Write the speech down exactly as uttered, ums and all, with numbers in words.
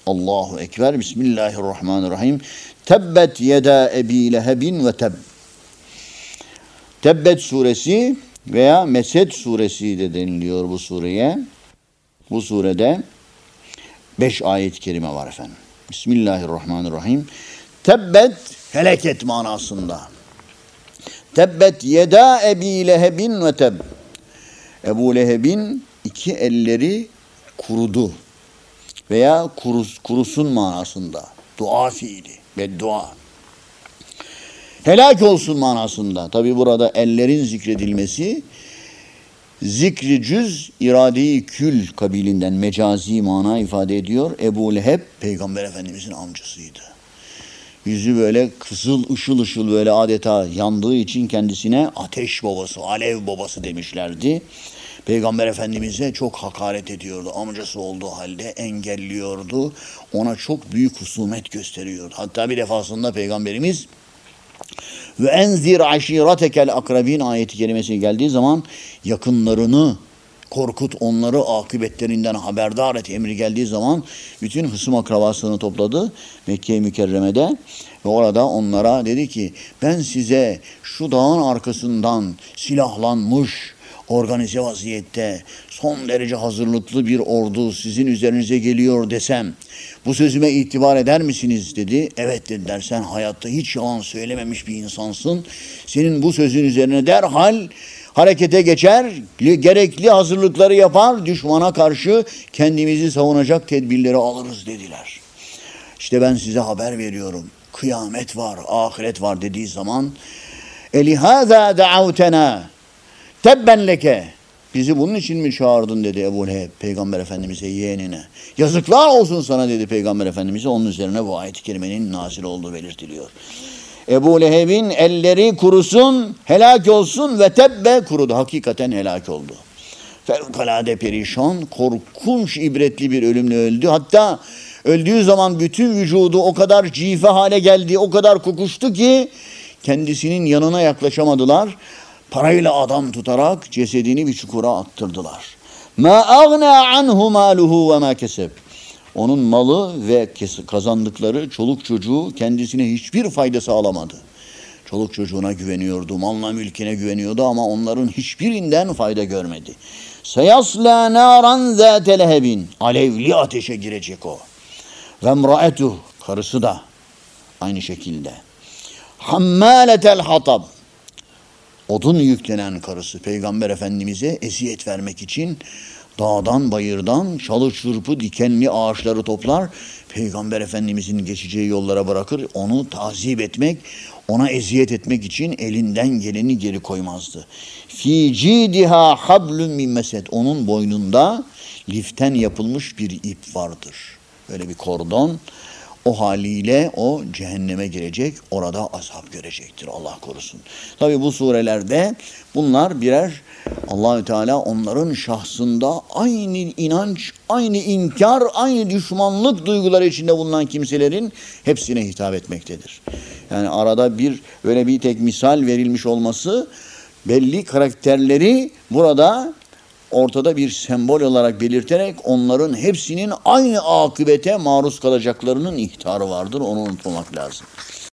Allahu Ekber. Bismillahirrahmanirrahim. Tebbet yeda ebi lehebin ve teb. Tebbet suresi veya Mesed suresi de deniliyor bu sureye. Bu surede beş ayet-i kerime var efendim. Bismillahirrahmanirrahim. Tebbet heleket manasında. Tebbet yeda ebi lehebin ve teb. Ebu Leheb'in iki elleri kurudu veya kurus, kurusun manasında. Dua fiili, beddua. Helak olsun manasında. Tabi burada ellerin zikredilmesi zikri cüz, irade-i kül kabilinden mecazi mana ifade ediyor. Ebu Leheb Peygamber Efendimizin amcasıydı. Yüzü böyle kızıl ışıl ışıl böyle adeta yandığı için kendisine ateş babası, alev babası demişlerdi. Peygamber Efendimiz'e çok hakaret ediyordu. Amcası olduğu halde engelliyordu. Ona çok büyük husumet gösteriyordu. Hatta bir defasında Peygamberimiz ve enzir aşiretekel akrabin ayeti kerimesi geldiği zaman yakınlarını korkut, onları akıbetlerinden haberdar et emri geldiği zaman bütün hısım akrabasını topladı Mekke-i Mükerreme'de ve orada onlara dedi ki ben size şu dağın arkasından silahlanmış, organize vaziyette son derece hazırlıklı bir ordu sizin üzerinize geliyor desem bu sözüme itibar eder misiniz dedi. Evet dediler, sen hayatta hiç yalan söylememiş bir insansın. Senin bu sözün üzerine derhal harekete geçer, gerekli hazırlıkları yapar, düşmana karşı kendimizi savunacak tedbirleri alırız dediler. İşte ben size haber veriyorum. Kıyamet var, ahiret var dediği zaman Elihâzâ da'avtena tebben leke. Bizi bunun için mi çağırdın dedi Ebu Leheb Peygamber Efendimiz'e, yeğenine. Yazıklar olsun sana dedi Peygamber Efendimiz'e. Onun üzerine bu ayet-i kerimenin nazil olduğu belirtiliyor. Ebu Leheb'in elleri kurusun, helak olsun ve tebbe kurudu. Hakikaten helak oldu. Fevkalade perişan, korkunç ibretli bir ölümle öldü. Hatta öldüğü zaman bütün vücudu o kadar cife hale geldi, o kadar kokuştu ki kendisinin yanına yaklaşamadılar. Parayla adam tutarak cesedini bir çukura attırdılar. Ma agna anhu maluhu ve ma keseb. Onun malı ve kazandıkları çoluk çocuğu kendisine hiçbir fayda sağlamadı. Çoluk çocuğuna güveniyordu, malına mülkine güveniyordu ama onların hiçbirinden fayda görmedi. Seyasla naran zâte lehebin. Alevli ateşe girecek o. Ve emraetuh, karısı da aynı şekilde. Hammâletel hatab. Odun yüklenen karısı Peygamber Efendimiz'e eziyet vermek için dağdan bayırdan çalı çırpı dikenli ağaçları toplar. Peygamber Efendimiz'in geçeceği yollara bırakır. Onu tazip etmek, ona eziyet etmek için elinden geleni geri koymazdı. Fî cidiha hablun min mesed. Onun boynunda liften yapılmış bir ip vardır. Böyle bir kordon. O haliyle o cehenneme girecek, orada azap görecektir. Allah korusun. Tabi bu surelerde bunlar birer Allahü Teala onların şahsında aynı inanç, aynı inkar, aynı düşmanlık duyguları içinde bulunan kimselerin hepsine hitap etmektedir. Yani arada bir böyle bir tek misal verilmiş olması belli karakterleri burada ortada bir sembol olarak belirterek onların hepsinin aynı akıbete maruz kalacaklarının ihtarı vardır. Onu unutmamak lazım.